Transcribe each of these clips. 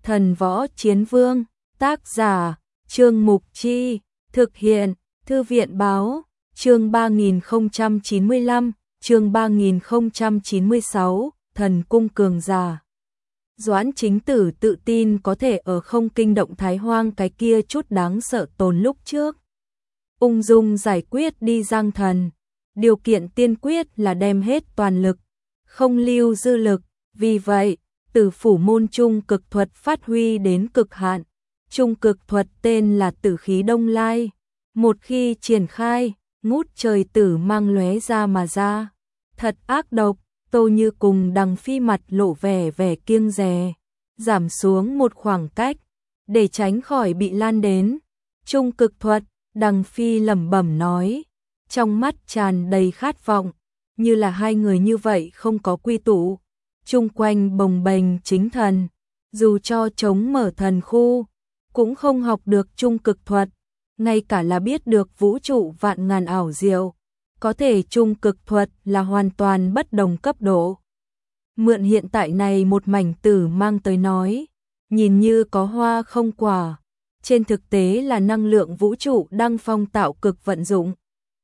Thần Võ Chiến Vương, tác giả, Trương Mục Chi, thực hiện, Thư viện báo, chương 3095, chương 3096, Thần Cung Cường Giả. Doãn Chính Tử tự tin có thể ở không kinh động Thái Hoang cái kia chút đáng sợ tồn lúc trước. Ung dung giải quyết đi Giang Thần. Điều kiện tiên quyết là đem hết toàn lực, không lưu dư lực. Vì vậy, Tử Phủ môn trung cực thuật phát huy đến cực hạn. Trung cực thuật tên là Tử Khí Đông Lai. Một khi triển khai, ngút trời tử mang lóe ra mà ra. Thật ác độc. Tô Như cùng Đằng Phi mặt lộ vẻ kiêng dè, giảm xuống một khoảng cách, để tránh khỏi bị lan đến. Trung cực thuật, Đằng Phi lẩm bẩm nói, trong mắt tràn đầy khát vọng, như là hai người như vậy không có quy tụ. Chung quanh bồng bềnh chính thần, dù cho chống mở thần khu, cũng không học được trung cực thuật, ngay cả là biết được vũ trụ vạn ngàn ảo diệu. Có thể trung cực thuật là hoàn toàn bất đồng cấp độ. Mượn hiện tại này một mảnh tử mang tới nói, nhìn như có hoa không quả, trên thực tế là năng lượng vũ trụ đang phong tạo cực vận dụng.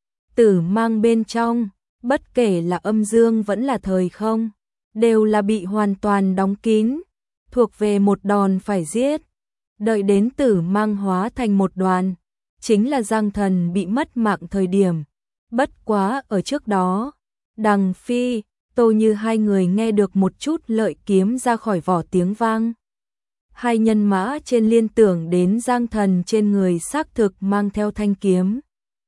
Tử mang bên trong, bất kể là âm dương vẫn là thời không, đều là bị hoàn toàn đóng kín, thuộc về một đòn phải giết. Đợi đến tử mang hóa thành một đoàn, chính là Giang Thần bị mất mạng thời điểm. Bất quá ở trước đó, Đằng Phi, Tô Như hai người nghe được một chút lợi kiếm ra khỏi vỏ tiếng vang. Hai nhân mã trên liên tưởng đến Giang Thần trên người xác thực mang theo thanh kiếm.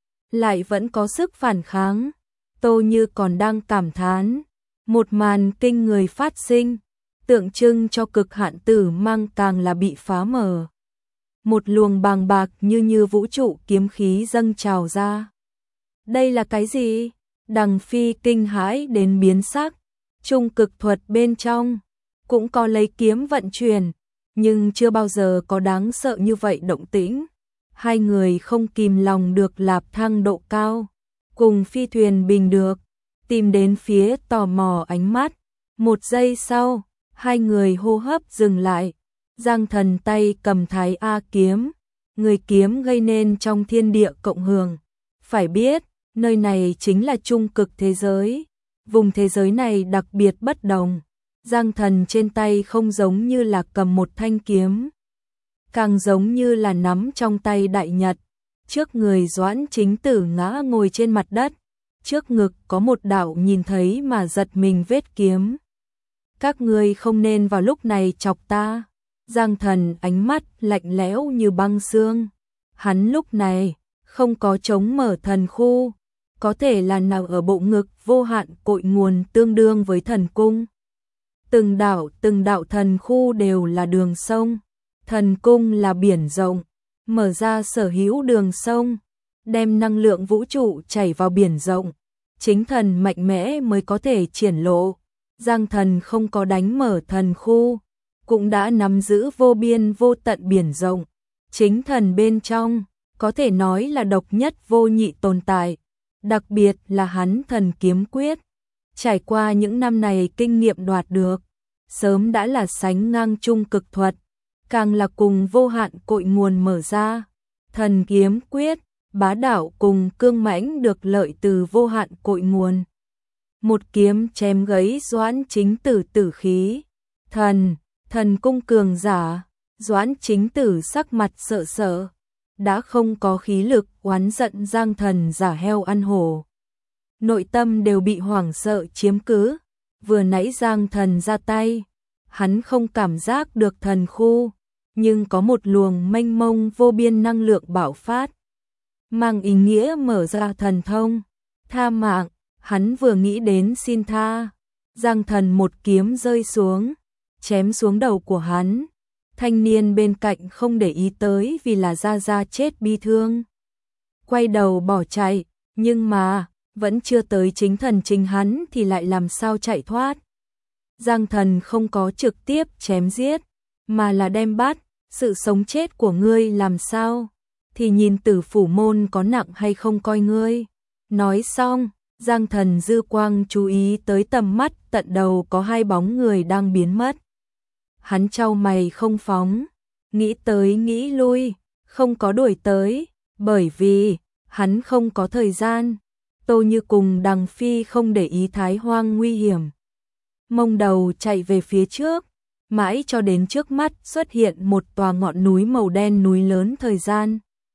Lại vẫn có sức phản kháng. Tô Như còn đang cảm thán. Một màn kinh người phát sinh, tượng trưng cho cực hạn tử mang càng là bị phá mở. Một luồng bàng bạc như vũ trụ kiếm khí dâng trào ra. Đây là cái gì? Đằng Phi kinh hãi đến biến sắc. Trung cực thuật bên trong cũng có lấy kiếm vận chuyển, nhưng chưa bao giờ có đáng sợ như vậy động tĩnh. Hai người không kìm lòng được lạp thăng độ cao, cùng phi thuyền bình được, tìm đến phía tò mò ánh mắt. Một giây sau, hai người hô hấp dừng lại. Giang Thần tay cầm Thái A kiếm, người kiếm gây nên trong thiên địa cộng hưởng. Phải biết, nơi này chính là trung cực thế giới, vùng thế giới này đặc biệt bất đồng. Giang Thần trên tay không giống như là cầm một thanh kiếm, càng giống như là nắm trong tay đại nhật. Trước người Doãn Chính Tử ngã ngồi trên mặt đất, trước ngực có một đạo nhìn thấy mà giật mình vết kiếm. Các ngươi không nên vào lúc này chọc ta. Giang Thần ánh mắt lạnh lẽo như băng xương. Hắn lúc này không có chống mở thần khu, có thể là nào ở bộ ngực vô hạn cội nguồn tương đương với thần cung. Từng đạo thần khu đều là đường sông, thần cung là biển rộng, mở ra sở hữu đường sông, đem năng lượng vũ trụ chảy vào biển rộng, chính thần mạnh mẽ mới có thể triển lộ. Giang Thần không có đánh mở thần khu, cũng đã nắm giữ vô biên vô tận biển rộng, chính thần bên trong có thể nói là độc nhất vô nhị tồn tại. Đặc biệt là hắn thần kiếm quyết, trải qua những năm này kinh nghiệm đoạt được, sớm đã là sánh ngang trung cực thuật, càng là cùng vô hạn cội nguồn mở ra. Thần kiếm quyết, bá đạo cùng cương mãnh được lợi từ vô hạn cội nguồn. Một kiếm chém gãy Doãn Chính Tử tử khí. Thần cung cường giả, Doãn Chính Tử sắc mặt sợ sợ. Đã không có khí lực oán giận Giang Thần giả heo ăn hổ. Nội tâm đều bị hoảng sợ chiếm cứ. Vừa nãy Giang Thần ra tay, hắn không cảm giác được thần khu, nhưng có một luồng mênh mông vô biên năng lượng bạo phát, mang ý nghĩa mở ra thần thông, tha mạng. Hắn vừa nghĩ đến xin tha, Giang Thần một kiếm rơi xuống, chém xuống đầu của hắn. Thanh niên bên cạnh không để ý tới vì là Gia chết bi thương, quay đầu bỏ chạy, nhưng mà vẫn chưa tới chính thần chính hắn thì lại làm sao chạy thoát. Giang Thần không có trực tiếp chém giết, mà là đem bắt, sự sống chết của ngươi làm sao thì nhìn Tử Phủ môn có nặng hay không coi ngươi. Nói xong, Giang Thần dư quang chú ý tới tầm mắt tận đầu có hai bóng người đang biến mất. hắn chau mày không phóng, nghĩ tới nghĩ lui, không có đuổi tới, bởi vì hắn không có thời gian. Tô Như cùng Đằng Phi không để ý Thái Hoang nguy hiểm, mông đầu chạy về phía trước, mãi cho đến trước mắt xuất hiện một tòa ngọn núi màu đen, núi lớn. Thời gian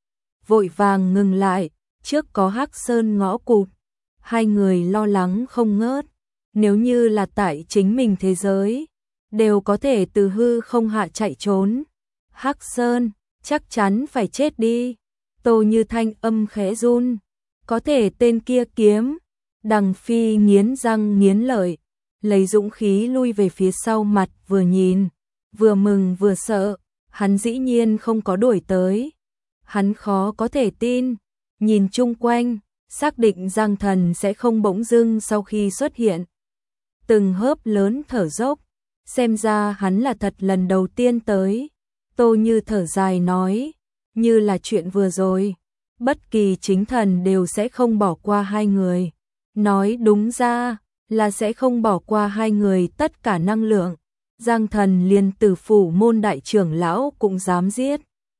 vội vàng ngừng lại, trước có Hắc Sơn ngõ cụt. Hai người lo lắng không ngớt, nếu như là tại chính mình thế giới, đều có thể từ hư không hạ chạy trốn. Hắc Sơn chắc chắn phải chết đi. Tô Như thanh âm khẽ run, có thể tên kia kiếm. Đằng Phi nghiến răng nghiến lợi, lấy dũng khí lui về phía sau, mặt vừa nhìn, vừa mừng vừa sợ, hắn dĩ nhiên không có đuổi tới. Hắn khó có thể tin, nhìn chung quanh, xác định Giang Thần sẽ không bỗng dưng sau khi xuất hiện. Từng hớp lớn thở dốc, xem ra hắn là thật lần đầu tiên tới. Tô Như thở dài nói, như là chuyện vừa rồi, bất kỳ chính thần đều sẽ không bỏ qua hai người. Nói đúng ra là sẽ không bỏ qua hai người tất cả năng lượng. Giang Thần liền Tử Phủ môn đại trưởng lão cũng dám giết,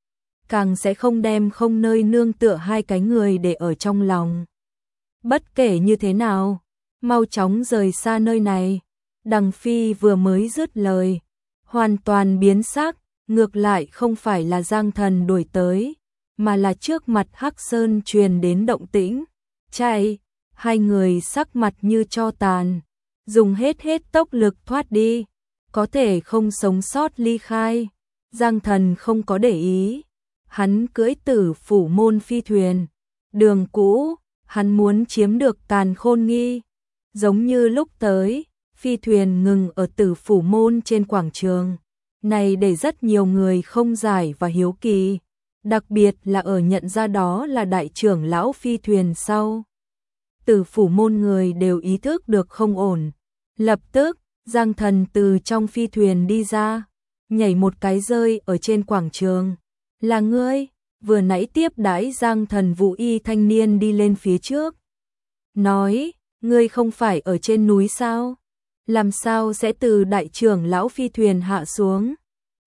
càng sẽ không đem không nơi nương tựa hai cái người để ở trong lòng. Bất kể như thế nào, mau chóng rời xa nơi này. Đằng Phi vừa mới dứt lời, hoàn toàn biến sắc, ngược lại không phải là Giang Thần đuổi tới, mà là trước mặt Hắc Sơn truyền đến động tĩnh. Chạy, hai người sắc mặt như tro tàn, dùng hết tốc lực thoát đi, có thể không sống sót ly khai. Giang Thần không có để ý, hắn cưỡi Tử Phủ môn phi thuyền, đường cũ, hắn muốn chiếm được Càn Khôn Nghi. Giống như lúc tới, phi thuyền ngừng ở Tử Phủ môn trên quảng trường, này để rất nhiều người không giải và hiếu kỳ, đặc biệt là ở nhận ra đó là đại trưởng lão phi thuyền sau. Tử Phủ môn người đều ý thức được không ổn. Lập tức, Giang Thần từ trong phi thuyền đi ra, nhảy một cái rơi ở trên quảng trường. Là ngươi? Vừa nãy tiếp đãi Giang Thần Vũ y thanh niên đi lên phía trước, nói, ngươi không phải ở trên núi sao? Làm sao sẽ từ đại trưởng lão phi thuyền hạ xuống?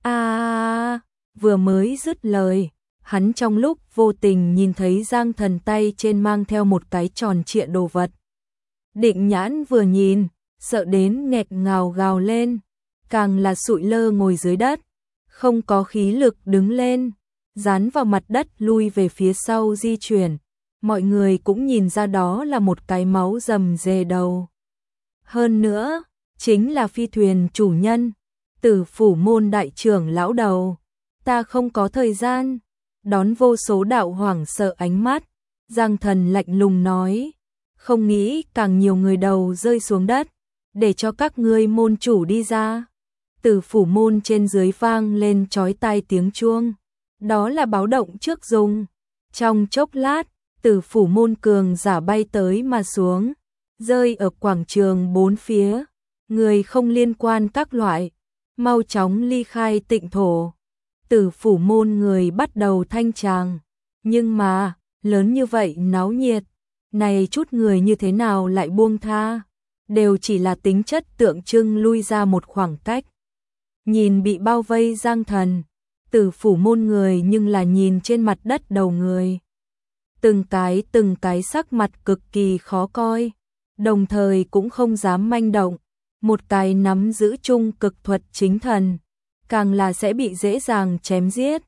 Vừa mới dứt lời, hắn trong lúc vô tình nhìn thấy Giang Thần tay trên mang theo một cái tròn trịa đồ vật. Định nhãn vừa nhìn, sợ đến nghẹt ngào gào lên, càng là sụi lơ ngồi dưới đất, không có khí lực đứng lên, dán vào mặt đất lui về phía sau di chuyển. Mọi người cũng nhìn ra đó là một cái máu rầm rề đầu. Hơn nữa, chính là phi thuyền chủ nhân, Tử Phủ môn đại trưởng lão đầu. Ta không có thời gian. Đón vô số đạo hoảng sợ ánh mắt, Giang Thần lạnh lùng nói, không nghĩ càng nhiều người đầu rơi xuống đất, để cho các ngươi môn chủ đi ra. Tử Phủ môn trên dưới vang lên chói tai tiếng chuông, đó là báo động trước dùng. Trong chốc lát, Tử Phủ môn cường giả bay tới mà xuống, rơi ở quảng trường bốn phía, người không liên quan các loại, mau chóng ly khai tịnh thổ. Tử Phủ môn người bắt đầu thanh tràng, nhưng mà, lớn như vậy náo nhiệt, này chút người như thế nào lại buông tha, đều chỉ là tính chất tượng trưng lui ra một khoảng cách. Nhìn bị bao vây Giang Thần, Tử Phủ môn người nhưng là nhìn trên mặt đất đầu người. Từng cái sắc mặt cực kỳ khó coi, đồng thời cũng không dám manh động, một cái nắm giữ chung cực thuật chính thần, càng là sẽ bị dễ dàng chém giết.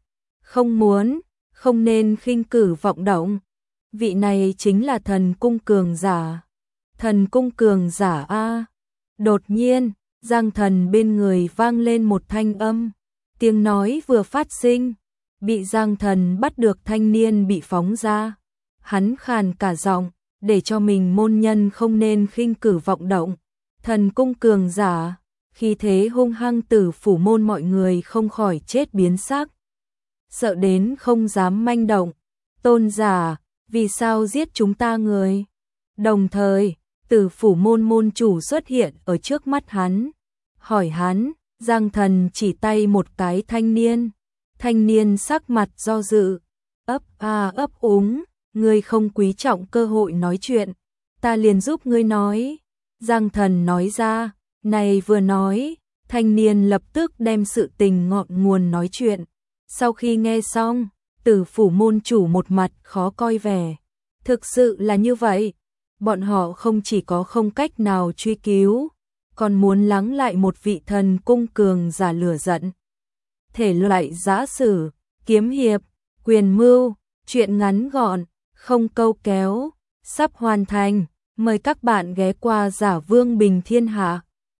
Không nên khinh cử vọng động. Vị này chính là thần cung cường giả. Thần cung cường giả a. Đột nhiên, Giang Thần bên người vang lên một thanh âm, tiếng nói vừa phát sinh, bị Giang Thần bắt được thanh niên bị phóng ra. Hắn khàn cả giọng, để cho mình môn nhân không nên khinh cử vọng động. Thần cung cường giả, khi thế hung hăng, Tử Phủ môn mọi người không khỏi chết biến sắc, sợ đến không dám manh động. Tôn giả, vì sao giết chúng ta người? Đồng thời, Tử Phủ môn môn chủ xuất hiện ở trước mắt hắn, hỏi hắn. Giang Thần chỉ tay một cái thanh niên sắc mặt do dự, ấp úng, ngươi không quý trọng cơ hội nói chuyện, ta liền giúp ngươi nói. Giang Thần nói ra, này vừa nói, Thanh niên lập tức đem sự tình ngọn nguồn nói chuyện. Sau khi nghe xong, Tử phủ môn chủ một mặt khó coi vẻ. Thực sự là như vậy, bọn họ không chỉ có không cách nào truy cứu, còn muốn lắng lại một vị thần cung cường giả lửa giận. Thể loại giã sử, kiếm hiệp, quyền mưu, truyện ngắn gọn, không câu kéo, sắp hoàn thành. Mời các bạn ghé qua Giả Vương Bình Thiên Hạ.